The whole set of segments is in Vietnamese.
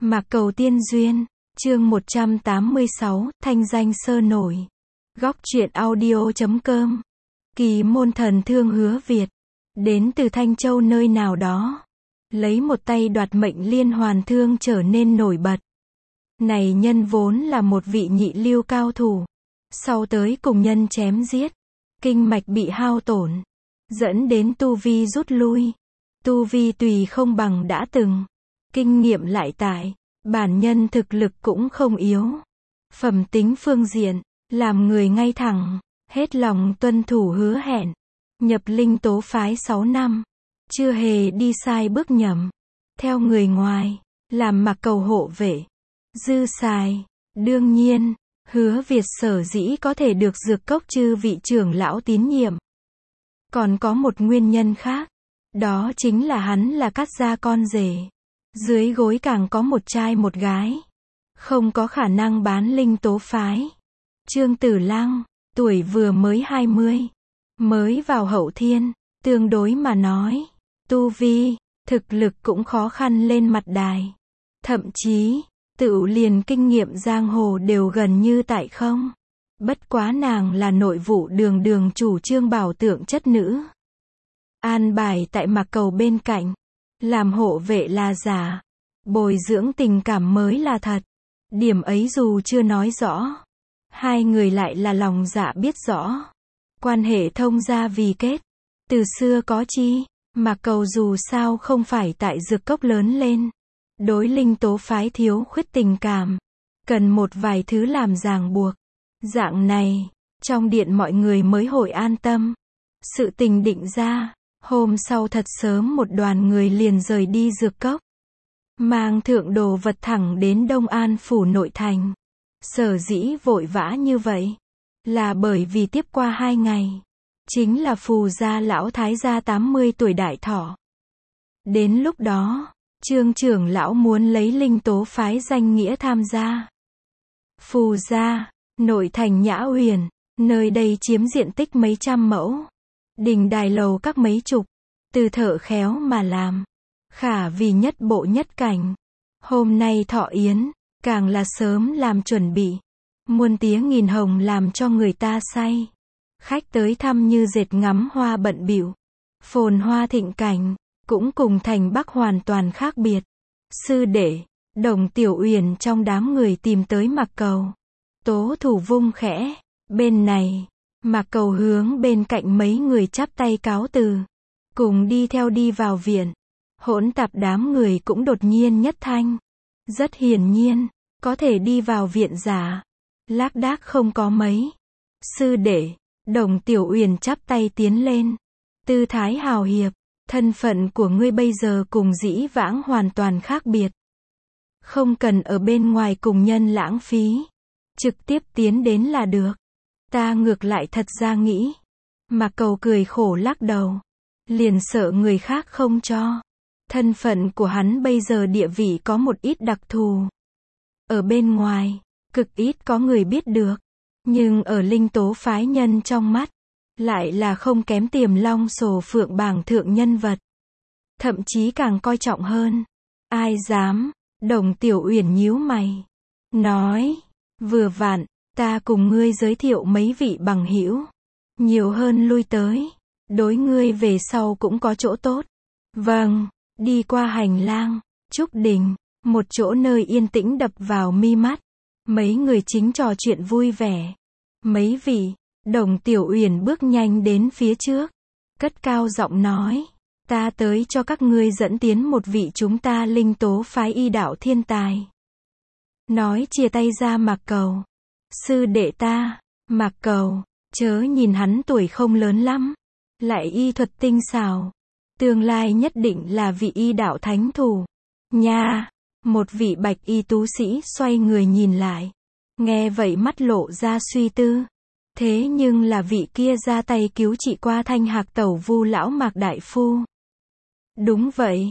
Mạc Cầu Tiên Duyên, chương 186, thanh danh sơ nổi. Góc truyện audio.com. Kỳ môn thần thương Hứa Việt, đến từ Thanh Châu nơi nào đó, lấy một tay đoạt mệnh liên hoàn thương trở nên nổi bật. Này nhân vốn là một vị nhị lưu cao thủ, sau tới cùng nhân chém giết, kinh mạch bị hao tổn, dẫn đến tu vi rút lui. Tu vi tùy không bằng đã từng, kinh nghiệm lại tại, bản nhân thực lực cũng không yếu. Phẩm tính phương diện, làm người ngay thẳng, hết lòng tuân thủ hứa hẹn. Nhập Linh Tố phái 6 năm, chưa hề đi sai bước nhầm. Theo người ngoài, làm Mạc Cầu hộ vệ, dư xài. Đương nhiên, Hứa Việt sở dĩ có thể được Dược Cốc chư vị trưởng lão tín nhiệm, còn có một nguyên nhân khác, đó chính là hắn là Cát gia con rể. Dưới gối càng có một trai một gái, không có khả năng bán Linh Tố phái. Trương Tử Lăng, tuổi vừa mới 20, mới vào hậu thiên, tương đối mà nói, tu vi, thực lực cũng khó khăn lên mặt đài. Thậm chí, tự liền kinh nghiệm giang hồ đều gần như tại không. Bất quá nàng là nội vụ đường đường chủ trương bảo tượng chất nữ. An bài tại Mạc Cầu bên cạnh, làm hộ vệ là giả, bồi dưỡng tình cảm mới là thật. Điểm ấy dù chưa nói rõ, hai người lại là lòng dạ biết rõ. Quan hệ thông gia vì kết, từ xưa có chi. Mạc Cầu dù sao không phải tại Dược Cốc lớn lên, đối Linh Tố phái thiếu khuyết tình cảm, cần một vài thứ làm ràng buộc. Dạng này, trong điện mọi người mới hội an tâm. Sự tình định ra, hôm sau thật sớm một đoàn người liền rời đi Dược Cốc, mang thượng đồ vật thẳng đến Đông An phủ nội thành. Sở dĩ vội vã như vậy, là bởi vì tiếp qua 2 ngày, chính là Phù gia lão thái gia 80 tuổi đại thọ. Đến lúc đó, Trương trưởng lão muốn lấy Linh Tố phái danh nghĩa tham gia. Phù gia, nội thành Nhã Huyền, nơi đây chiếm diện tích mấy trăm mẫu, đình đài lầu các mấy chục, từ thợ khéo mà làm, khả vì nhất bộ nhất cảnh. Hôm nay thọ yến, càng là sớm làm chuẩn bị, muôn tía nghìn hồng làm cho người ta say. Khách tới thăm như dệt ngắm hoa bận bịu, phồn hoa thịnh cảnh, cũng cùng thành Bắc hoàn toàn khác biệt. Sư đệ, Đồng Tiểu Uyển trong đám người tìm tới Mạc Cầu. Tố thủ vung khẽ, bên này, Mạc Cầu hướng bên cạnh mấy người chắp tay cáo từ, cùng đi theo đi vào viện. Hỗn tạp đám người cũng đột nhiên nhất thanh. Rất hiển nhiên, có thể đi vào viện giả, lác đác không có mấy. Sư đệ, Đồng Tiểu Uyển chắp tay tiến lên, tư thái hào hiệp. Thân phận của ngươi bây giờ cùng dĩ vãng hoàn toàn khác biệt, không cần ở bên ngoài cùng nhân lãng phí, trực tiếp tiến đến là được. Ta ngược lại thật ra nghĩ. Mạc Cầu cười khổ lắc đầu, liền sợ người khác không cho. Thân phận của hắn bây giờ địa vị có một ít đặc thù, ở bên ngoài, cực ít có người biết được. Nhưng ở Linh Tố phái nhân trong mắt, lại là không kém Tiềm Long Sổ Phượng bảng thượng nhân vật. Thậm chí càng coi trọng hơn. Ai dám? Đồng Tiểu Uyển nhíu mày, nói, vừa vặn, ta cùng ngươi giới thiệu mấy vị bằng hữu, nhiều hơn lui tới, đối ngươi về sau cũng có chỗ tốt. Vâng. Đi qua hành lang, trúc đình, một chỗ nơi yên tĩnh đập vào mi mắt. Mấy người chính trò chuyện vui vẻ. Mấy vị, Đồng Tiểu Uyển bước nhanh đến phía trước, cất cao giọng nói, ta tới cho các ngươi dẫn tiến một vị chúng ta Linh Tố phái y đạo thiên tài. Nói chia tay ra Mạc Cầu. Sư đệ ta. Mạc Cầu, chớ nhìn hắn tuổi không lớn lắm, lại y thuật tinh xảo, tương lai nhất định là vị y đạo thánh thủ. Nha, một vị bạch y tú sĩ xoay người nhìn lại, nghe vậy mắt lộ ra suy tư. Thế nhưng là vị kia ra tay cứu trị qua Thanh Hạc tẩu Vu lão Mạc đại phu. Đúng vậy.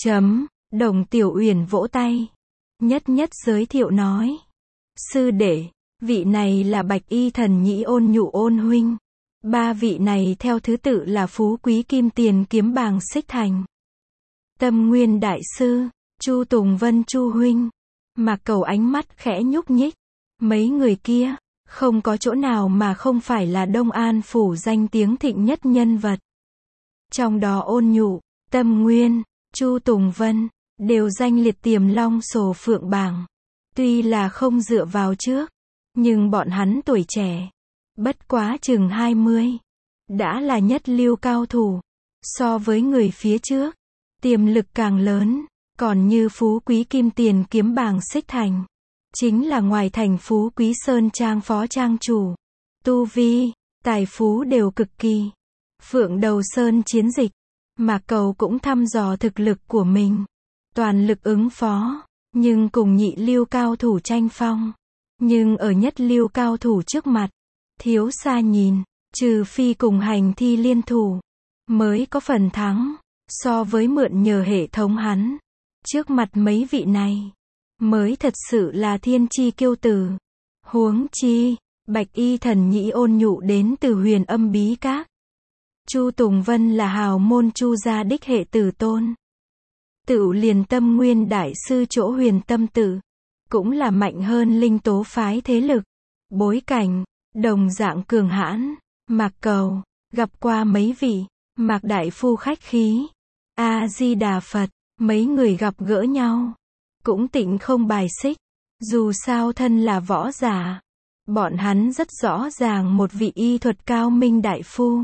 Đồng Tiểu Uyển vỗ tay, nhất nhất giới thiệu nói, sư đệ, vị này là Bạch y thần nhĩ Ôn Nhụ Ôn huynh. 3 vị này theo thứ tự là Phú Quý Kim Tiền Kiếm Bàng Xích Thành, Tâm Nguyên đại sư, Chu Tùng Vân Chu huynh. Mạc Cầu ánh mắt khẽ nhúc nhích. Mấy người kia, không có chỗ nào mà không phải là Đông An phủ danh tiếng thịnh nhất nhân vật. Trong đó Ôn Nhụ, Tâm Nguyên, Chu Tùng Vân, đều danh liệt tiềm long sổ phượng bảng. Tuy là không dựa vào trước, nhưng bọn hắn tuổi trẻ, bất quá chừng 20, đã là nhất lưu cao thủ. So với người phía trước, tiềm lực càng lớn, còn như Phú Quý Kim Tiền Kiếm Bàng Xích Thành, chính là ngoài thành Phú Quý Sơn Trang phó trang chủ. Tu vi, tài phú đều cực kỳ. Phượng Đầu Sơn chiến dịch, Mạc Cầu cũng thăm dò thực lực của mình. Toàn lực ứng phó, nhưng cùng nhị lưu cao thủ tranh phong. Nhưng ở nhất lưu cao thủ trước mặt, thiếu xa nhìn, trừ phi cùng hành thi liên thủ, mới có phần thắng. So với mượn nhờ hệ thống hắn, trước mặt mấy vị này, mới thật sự là thiên chi kiêu tử. Huống chi, Bạch Y Thần Nhĩ Ôn Nhụ đến từ Huyền Âm Bí Các. Chu Tùng Vân là hào môn Chu gia đích hệ tử tôn. Tựu liền Tâm Nguyên đại sư chỗ Huyền Tâm Tự, cũng là mạnh hơn linh tố phái thế lực. Bối cảnh, đồng dạng cường hãn. Mạc Cầu, gặp qua mấy vị, Mạc đại phu khách khí. A-di-đà Phật, mấy người gặp gỡ nhau, cũng tịnh không bài xích. Dù sao thân là võ giả, bọn hắn rất rõ ràng một vị y thuật cao minh đại phu.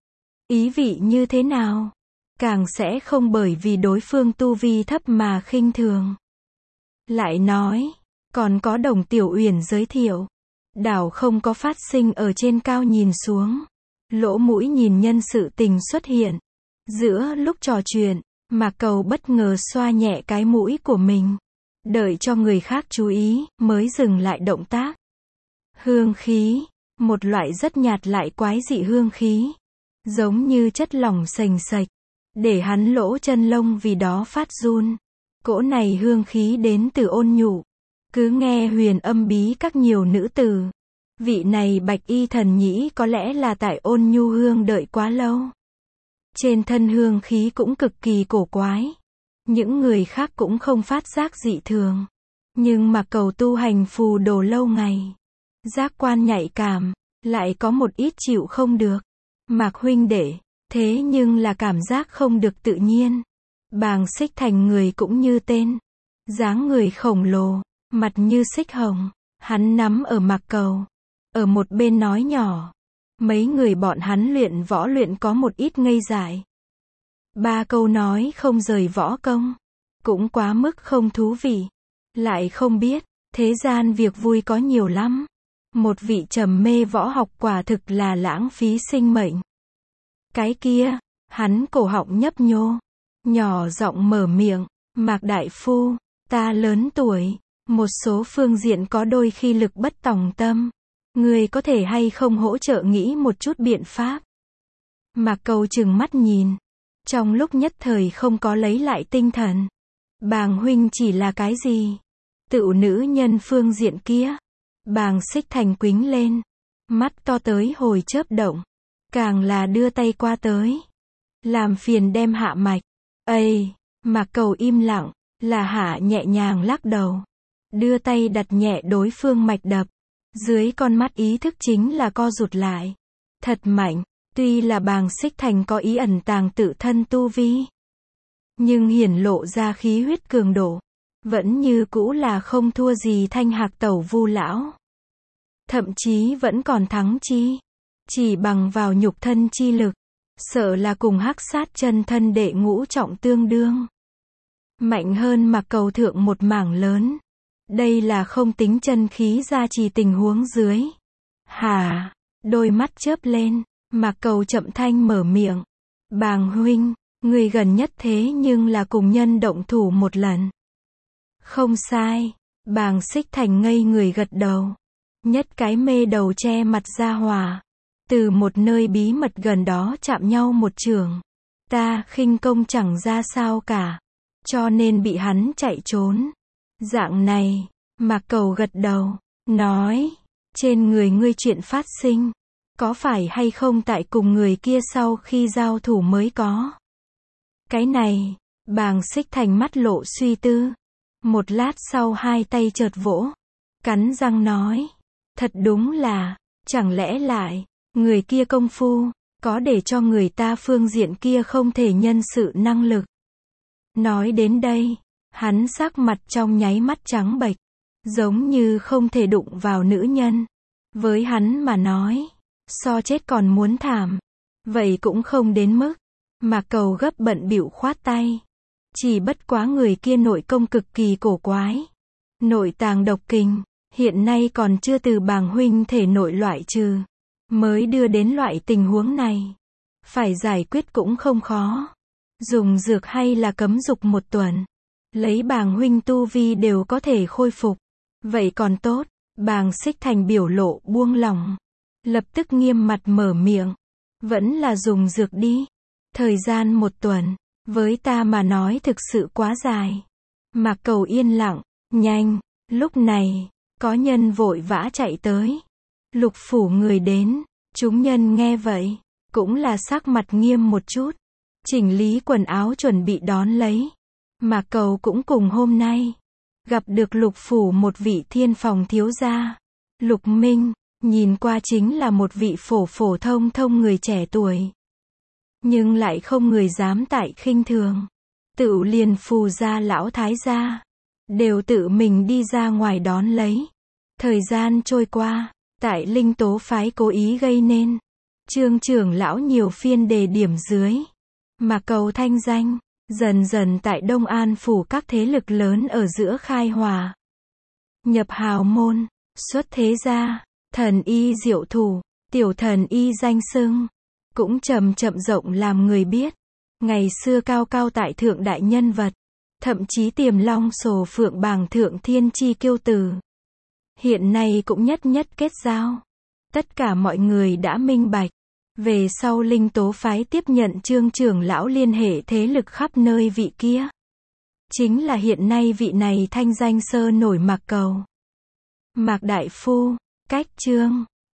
Ý vị như thế nào? Càng sẽ không bởi vì đối phương tu vi thấp mà khinh thường. Lại nói, còn có Đồng Tiểu Uyển giới thiệu, đảo không có phát sinh ở trên cao nhìn xuống, lỗ mũi nhìn nhân sự tình xuất hiện. Giữa lúc trò chuyện, Mạc Cầu bất ngờ xoa nhẹ cái mũi của mình, đợi cho người khác chú ý, mới dừng lại động tác. Hương khí, một loại rất nhạt lại quái dị hương khí, giống như chất lỏng sềnh sệch, để hắn lỗ chân lông vì đó phát run. Cỗ này hương khí đến từ Ôn Nhụ. Cứ nghe Huyền Âm Bí Các nhiều nữ tử, vị này Bạch Y Thần Nhĩ có lẽ là tại Ôn Nhu hương đợi quá lâu. Trên thân hương khí cũng cực kỳ cổ quái. Những người khác cũng không phát giác dị thường. Nhưng Mạc Cầu tu hành phù đồ lâu ngày, giác quan nhạy cảm, lại có một ít chịu không được. Mạc huynh đệ, thế nhưng là cảm giác không được tự nhiên. Bàng Xích Thành người cũng như tên, dáng người khổng lồ, mặt như xích hồng. Hắn nắm ở Mạc Cầu, ở một bên nói nhỏ. Mấy người bọn hắn luyện võ luyện có một ít ngây dại. 3 câu nói không rời võ công, cũng quá mức không thú vị. Lại không biết, thế gian việc vui có nhiều lắm. Một vị trầm mê võ học quả thực là lãng phí sinh mệnh. Cái kia, hắn cổ họng nhấp nhô, nhỏ giọng mở miệng, Mạc đại phu, ta lớn tuổi, một số phương diện có đôi khi lực bất tòng tâm. Người có thể hay không hỗ trợ nghĩ một chút biện pháp? Mạc Cầu trừng mắt nhìn, trong lúc nhất thời không có lấy lại tinh thần. Bàng huynh chỉ là cái gì? Tựu nữ nhân phương diện kia. Bàng Xích Thành quính lên, mắt to tới hồi chớp động, càng là đưa tay qua tới, làm phiền đem hạ mạch. Ây, Mạc Cầu im lặng, là hạ nhẹ nhàng lắc đầu, đưa tay đặt nhẹ đối phương mạch đập. Dưới con mắt ý thức chính là co rụt lại. Thật mạnh, tuy là Bàng Xích Thành có ý ẩn tàng tự thân tu vi, nhưng hiển lộ ra khí huyết cường độ, vẫn như cũ là không thua gì Thanh Hạc Tẩu Vu lão. Thậm chí vẫn còn thắng chi. Chỉ bằng vào nhục thân chi lực, sợ là cùng Hắc Sát chân thân đệ ngũ trọng tương đương. Mạnh hơn Mạc Cầu thượng một mảng lớn. Đây là không tính chân khí gia trì tình huống dưới. Hả? Đôi mắt chớp lên, Mạc Cầu chậm thanh mở miệng. Bàng huynh, người gần nhất thế nhưng là cùng nhân động thủ một lần. Không sai. Bàng Xích Thành ngây người gật đầu. Nhất cái mê đầu che mặt ra hòa. Từ một nơi bí mật gần đó chạm nhau một trường. Ta khinh công chẳng ra sao cả, cho nên bị hắn chạy trốn. Dạng này, Mạc Cầu gật đầu, nói, trên người ngươi chuyện phát sinh, có phải hay không tại cùng người kia sau khi giao thủ mới có? Cái này, Bàng Xích Thành mắt lộ suy tư. Một lát sau hai tay chợt vỗ, cắn răng nói, thật đúng là, chẳng lẽ lại, người kia công phu, có để cho người ta phương diện kia không thể nhân sự năng lực. Nói đến đây, hắn sắc mặt trong nháy mắt trắng bệch, giống như không thể đụng vào nữ nhân. Với hắn mà nói, so chết còn muốn thảm. Vậy cũng không đến mức. Mạc Cầu gấp bận bịu khoát tay. Chỉ bất quá người kia nội công cực kỳ cổ quái. Nội tàng độc kình, hiện nay còn chưa từ bàng huynh thể nội loại trừ. Mới đưa đến loại tình huống này. Phải giải quyết cũng không khó. Dùng dược hay là cấm dục 1 tuần. Lấy bàng huynh tu vi đều có thể khôi phục. Vậy còn tốt. Bàng Xích Thành biểu lộ buông lỏng. Lập tức nghiêm mặt mở miệng. Vẫn là dùng dược đi. Thời gian 1 tuần. Với ta mà nói thực sự quá dài. Mạc Cầu yên lặng. Nhanh. Lúc này, có nhân vội vã chạy tới. Lục phủ người đến. Chúng nhân nghe vậy. Cũng là sắc mặt nghiêm một chút. Chỉnh lý quần áo chuẩn bị đón lấy. Mạc Cầu cũng cùng hôm nay. Gặp được Lục phủ một vị thiên phòng thiếu gia. Lục Minh, nhìn qua chính là một vị phổ phổ thông thông người trẻ tuổi. Nhưng lại không người dám tại khinh thường. Tự liền Phù gia lão thái gia. Đều tự mình đi ra ngoài đón lấy. Thời gian trôi qua, tại Linh Tố phái cố ý gây nên. Trương trưởng lão nhiều phiên đề điểm dưới. Mạc Cầu thanh danh, dần dần tại Đông An phủ các thế lực lớn ở giữa khai hòa. Nhập hào môn, xuất thế gia, thần y diệu thủ, tiểu thần y danh xưng. Cũng chậm chậm rộng làm người biết. Ngày xưa cao cao tại thượng đại nhân vật. Thậm chí tiềm long sổ phượng bàng thượng thiên chi kiêu tử. Hiện nay cũng nhất nhất kết giao. Tất cả mọi người đã minh bạch. Về sau Linh Tố phái tiếp nhận Trương trưởng lão liên hệ thế lực khắp nơi vị kia. Chính là hiện nay vị này thanh danh sơ nổi Mạc Cầu. Mạc đại phu, cách Trương